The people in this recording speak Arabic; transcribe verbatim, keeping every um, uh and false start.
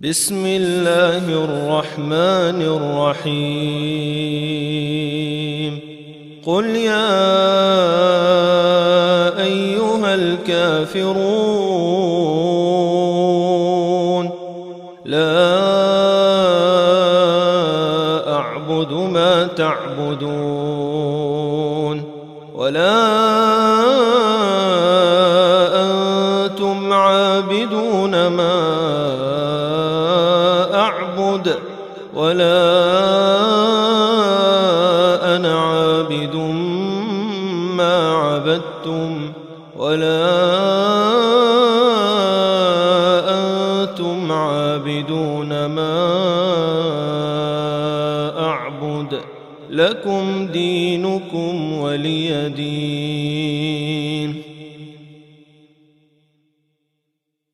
بسم الله الرحمن الرحيم قل يا أيها الكافرون لا أعبد ما تعبدون ولا أنتم عابدون ما أعبد ولا أنا عابد ما عبدتم ولا أنتم عابدون ما أعبد لكم دينكم ولي دين.